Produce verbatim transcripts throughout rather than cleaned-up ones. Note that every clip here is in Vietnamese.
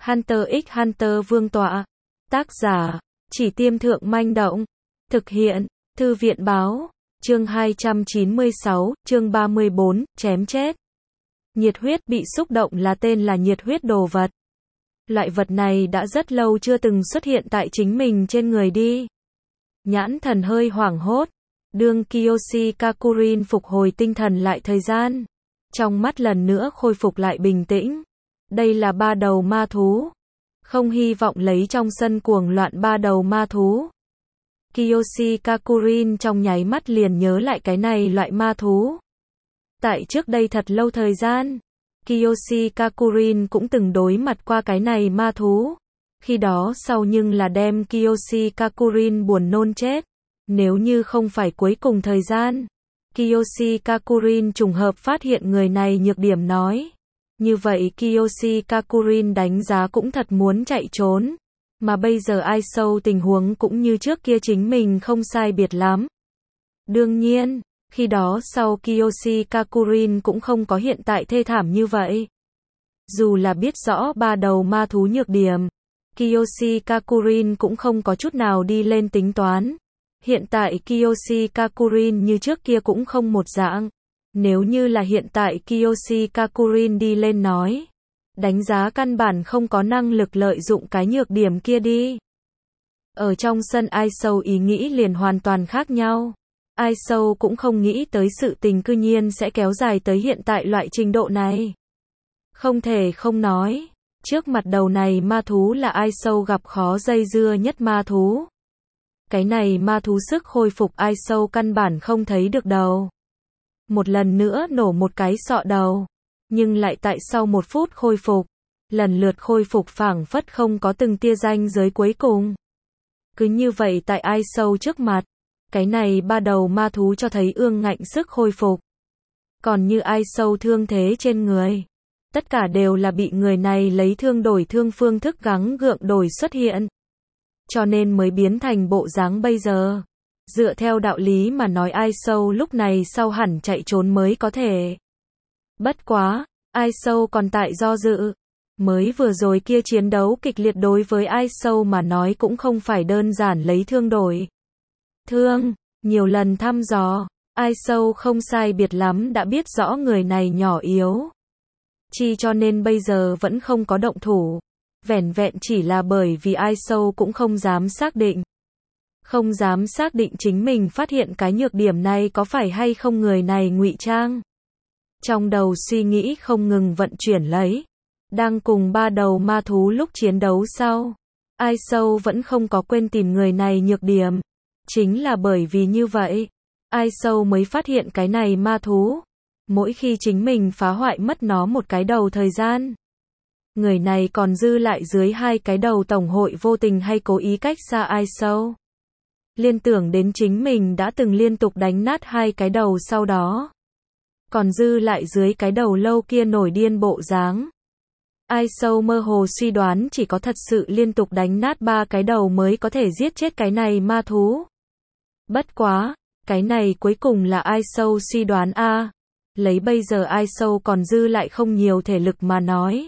Hunter x Hunter Vương tọa. Tác giả, Chỉ Tiêm Thượng Manh Động. Thực hiện, Thư viện báo. Chương hai trăm chín mươi sáu, chương ba mươi bốn, chém chết. Nhiệt huyết bị xúc động là tên là nhiệt huyết đồ vật. Loại vật này đã rất lâu chưa từng xuất hiện tại chính mình trên người đi. Nhãn thần hơi hoảng hốt. Đương Kiyoshi Kakurin phục hồi tinh thần lại thời gian. Trong mắt lần nữa khôi phục lại bình tĩnh. Đây là ba đầu ma thú. Không hy vọng lấy trong sân cuồng loạn ba đầu ma thú. Kiyoshi Kakurin trong nháy mắt liền nhớ lại cái này loại ma thú. Tại trước đây thật lâu thời gian, Kiyoshi Kakurin cũng từng đối mặt qua cái này ma thú. Khi đó sau nhưng là đem Kiyoshi Kakurin buồn nôn chết. Nếu như không phải cuối cùng thời gian, Kiyoshi Kakurin trùng hợp phát hiện người này nhược điểm nói. Như vậy Kiyoshi Kakurin đánh giá cũng thật muốn chạy trốn. Mà bây giờ ai sâu tình huống cũng như trước kia chính mình không sai biệt lắm. Đương nhiên, khi đó sau Kiyoshi Kakurin cũng không có hiện tại thê thảm như vậy. Dù là biết rõ ba đầu ma thú nhược điểm, Kiyoshi Kakurin cũng không có chút nào đi lên tính toán. Hiện tại Kiyoshi Kakurin như trước kia cũng không một dạng. Nếu như là hiện tại Kiyoshi Kakurin đi lên nói, đánh giá căn bản không có năng lực lợi dụng cái nhược điểm kia đi. Ở trong sân ai sâu ý nghĩ liền hoàn toàn khác nhau. Ai sâu cũng không nghĩ tới sự tình cư nhiên sẽ kéo dài tới hiện tại loại trình độ này. Không thể không nói, trước mặt đầu này ma thú là ai sâu gặp khó dây dưa nhất ma thú. Cái này ma thú sức hồi phục ai sâu căn bản không thấy được đầu. Một lần nữa nổ một cái sọ đầu, nhưng lại tại sau một phút khôi phục, lần lượt khôi phục phảng phất không có từng tia ranh giới cuối cùng. Cứ như vậy tại ai sâu trước mặt, cái này ba đầu ma thú cho thấy ương ngạnh sức khôi phục. Còn như ai sâu thương thế trên người, tất cả đều là bị người này lấy thương đổi thương phương thức gắng gượng đổi xuất hiện. Cho nên mới biến thành bộ dáng bây giờ. Dựa theo đạo lý mà nói ai sâu lúc này sau hẳn chạy trốn mới có thể. Bất quá, ai sâu còn tại do dự. Mới vừa rồi kia chiến đấu kịch liệt đối với ai sâu mà nói cũng không phải đơn giản lấy thương đổi thương. Nhiều lần thăm dò, ai sâu không sai biệt lắm đã biết rõ người này nhỏ yếu. Chi cho nên bây giờ vẫn không có động thủ. Vẻn vẹn chỉ là bởi vì ai sâu cũng không dám xác định. Không dám xác định chính mình phát hiện cái nhược điểm này có phải hay không người này ngụy trang. Trong đầu suy nghĩ không ngừng vận chuyển lấy. Đang cùng ba đầu ma thú lúc chiến đấu sau. Ai sâu vẫn không có quên tìm người này nhược điểm. Chính là bởi vì như vậy, ai sâu mới phát hiện cái này ma thú. Mỗi khi chính mình phá hoại mất nó một cái đầu thời gian, người này còn dư lại dưới hai cái đầu tổng hội vô tình hay cố ý cách xa ai sâu. Liên tưởng đến chính mình đã từng liên tục đánh nát hai cái đầu sau đó. Còn dư lại dưới cái đầu lâu kia nổi điên bộ dáng. Ai sâu mơ hồ suy đoán chỉ có thật sự liên tục đánh nát ba cái đầu mới có thể giết chết cái này ma thú. Bất quá, cái này cuối cùng là ai sâu suy đoán a. À, lấy bây giờ ai sâu còn dư lại không nhiều thể lực mà nói.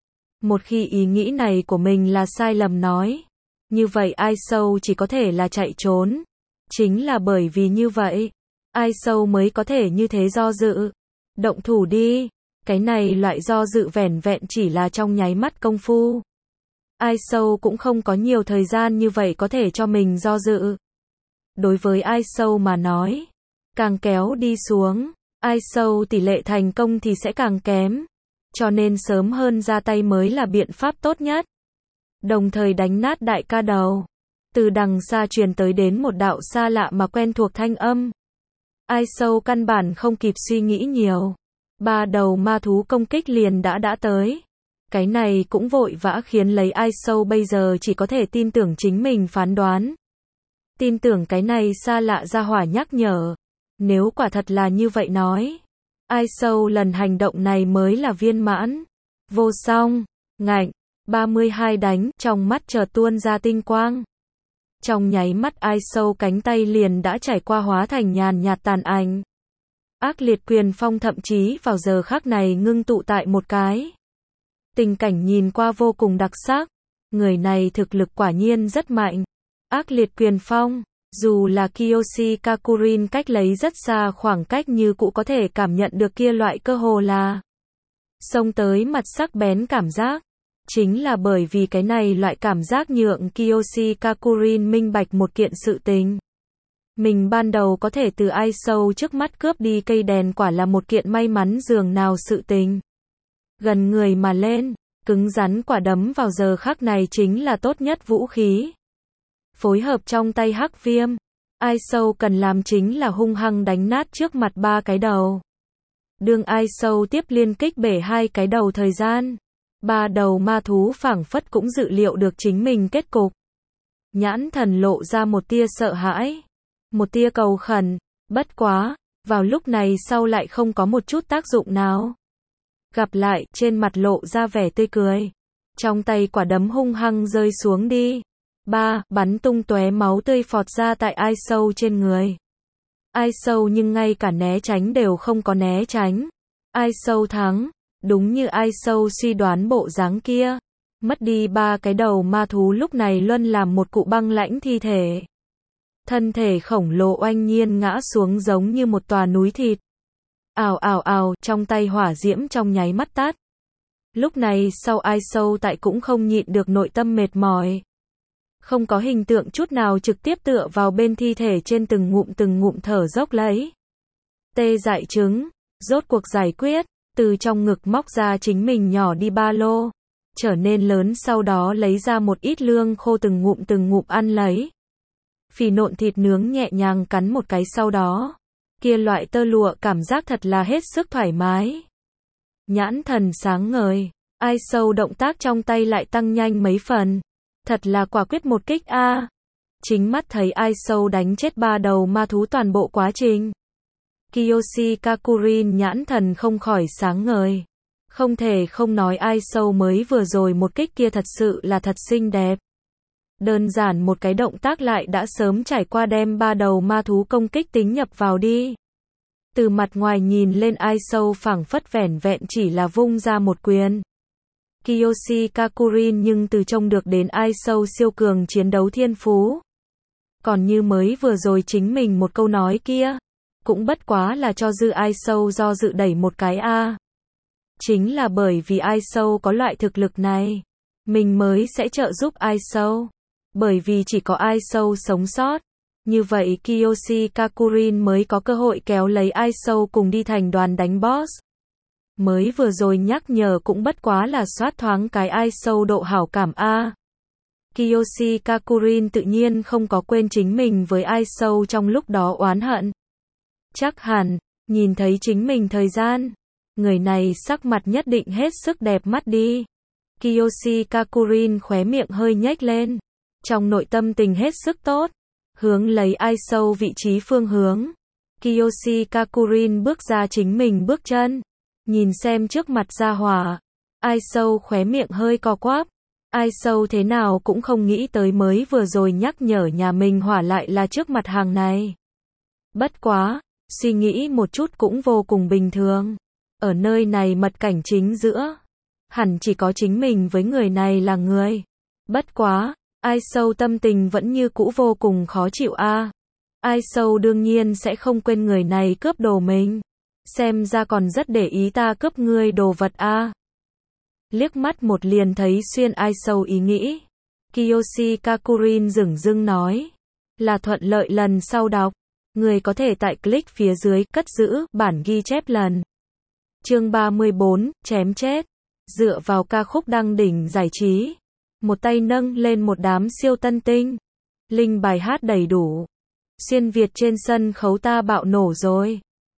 Một khi ý nghĩ này của mình là sai lầm nói, như vậy ai sâu chỉ có thể là chạy trốn. Chính là bởi vì như vậy, ai sâu mới có thể như thế do dự. Động thủ đi, cái này loại do dự vẻn vẹn chỉ là trong nháy mắt công phu. Ai sâu cũng không có nhiều thời gian như vậy có thể cho mình do dự. Đối với ai sâu mà nói, càng kéo đi xuống, ai sâu tỷ lệ thành công thì sẽ càng kém. Cho nên sớm hơn ra tay mới là biện pháp tốt nhất. Đồng thời đánh nát đại ca đầu. Từ đằng xa truyền tới đến một đạo xa lạ mà quen thuộc thanh âm. Ai sâu căn bản không kịp suy nghĩ nhiều. Ba đầu ma thú công kích liền đã đã tới. Cái này cũng vội vã khiến lấy ai sâu bây giờ chỉ có thể tin tưởng chính mình phán đoán. Tin tưởng cái này xa lạ ra hỏa nhắc nhở. Nếu quả thật là như vậy nói, ai sâu lần hành động này mới là viên mãn. Vô song, ngạnh, ba mươi hai đánh, trong mắt chợt tuôn ra tinh quang. Trong nháy mắt ai sâu cánh tay liền đã trải qua hóa thành nhàn nhạt tàn ảnh. Ác liệt quyền phong thậm chí vào giờ khắc này ngưng tụ tại một cái. Tình cảnh nhìn qua vô cùng đặc sắc. Người này thực lực quả nhiên rất mạnh. Ác liệt quyền phong. Dù là Kiyoshi Kakurin cách lấy rất xa khoảng cách như cụ có thể cảm nhận được kia loại cơ hồ là xông tới mặt sắc bén cảm giác. Chính là bởi vì cái này loại cảm giác nhượng Kiyoshi Kakurin minh bạch một kiện sự tình. Mình ban đầu có thể từ ai sâu trước mắt cướp đi cây đèn quả là một kiện may mắn dường nào sự tình. Gần người mà lên, cứng rắn quả đấm vào giờ khắc này chính là tốt nhất vũ khí. Phối hợp trong tay hắc viêm, ai sâu cần làm chính là hung hăng đánh nát trước mặt ba cái đầu. Đương ai sâu tiếp liên kích bể hai cái đầu thời gian. Ba đầu ma thú phảng phất cũng dự liệu được chính mình kết cục. Nhãn thần lộ ra một tia sợ hãi. Một tia cầu khẩn. Bất quá, vào lúc này sau lại không có một chút tác dụng nào. Gặp lại, trên mặt lộ ra vẻ tươi cười. Trong tay quả đấm hung hăng rơi xuống đi. Ba, bắn tung tóe máu tươi phọt ra tại ai sâu trên người. Ai sâu nhưng ngay cả né tránh đều không có né tránh. Ai sâu thắng. Đúng như ai sâu suy đoán bộ dáng kia. Mất đi ba cái đầu ma thú lúc này luân làm một cụ băng lãnh thi thể. Thân thể khổng lồ oanh nhiên ngã xuống giống như một tòa núi thịt. Ào ào ào, trong tay hỏa diễm trong nháy mắt tắt. Lúc này sau ai sâu tại cũng không nhịn được nội tâm mệt mỏi. Không có hình tượng chút nào trực tiếp tựa vào bên thi thể trên từng ngụm từng ngụm thở dốc lấy. Tê dại trứng, rốt cuộc giải quyết, từ trong ngực móc ra chính mình nhỏ đi ba lô, trở nên lớn sau đó lấy ra một ít lương khô từng ngụm từng ngụm ăn lấy. Phì nộn thịt nướng nhẹ nhàng cắn một cái sau đó. Kia loại tơ lụa cảm giác thật là hết sức thoải mái. Nhãn thần sáng ngời, ai sâu động tác trong tay lại tăng nhanh mấy phần. Thật là quả quyết một kích a. À. Chính mắt thấy ai sâu đánh chết ba đầu ma thú toàn bộ quá trình. Kiyoshi Kakurin nhãn thần không khỏi sáng ngời. Không thể không nói ai sâu mới vừa rồi một kích kia thật sự là thật xinh đẹp. Đơn giản một cái động tác lại đã sớm trải qua đem ba đầu ma thú công kích tính nhập vào đi. Từ mặt ngoài nhìn lên ai sâu phảng phất vẻn vẹn chỉ là vung ra một quyền. Kiyoshi Kakurin nhưng từ trông được đến ai sâu siêu cường chiến đấu thiên phú. Còn như mới vừa rồi chính mình một câu nói kia, cũng bất quá là cho dư ai sâu do dự đẩy một cái a. À. Chính là bởi vì ai sâu có loại thực lực này, mình mới sẽ trợ giúp ai sâu. Bởi vì chỉ có ai sâu sống sót, như vậy Kiyoshi Kakurin mới có cơ hội kéo lấy ai sâu cùng đi thành đoàn đánh boss. Mới vừa rồi nhắc nhở cũng bất quá là soát thoáng cái ai sâu độ hảo cảm a. À. Kiyoshi Kakurin tự nhiên không có quên chính mình với ai sâu trong lúc đó oán hận. Chắc hẳn, nhìn thấy chính mình thời gian, người này sắc mặt nhất định hết sức đẹp mắt đi. Kiyoshi Kakurin khóe miệng hơi nhếch lên. Trong nội tâm tình hết sức tốt. Hướng lấy ai sâu vị trí phương hướng. Kiyoshi Kakurin bước ra chính mình bước chân. Nhìn xem trước mặt ra hỏa. Ai sâu khóe miệng hơi co quắp. Ai sâu thế nào cũng không nghĩ tới mới vừa rồi nhắc nhở nhà mình hỏa lại là trước mặt hàng này. Bất quá, suy nghĩ một chút cũng vô cùng bình thường. Ở nơi này mật cảnh chính giữa. Hẳn chỉ có chính mình với người này là người. Bất quá, ai sâu tâm tình vẫn như cũ vô cùng khó chịu a. À. Ai sâu đương nhiên sẽ không quên người này cướp đồ mình. Xem ra còn rất để ý ta cướp ngươi đồ vật a. À. Liếc mắt một liền thấy xuyên ai sâu ý nghĩ. Kiyoshi Kakurin dửng dưng nói. Là thuận lợi lần sau đọc. Người có thể tại click phía dưới cất giữ bản ghi chép lần. Chương ba mươi bốn, chém chết. Dựa vào ca khúc đăng đỉnh giải trí. Một tay nâng lên một đám siêu tân tinh. Linh bài hát đầy đủ. Xuyên Việt trên sân khấu ta bạo nổ rồi.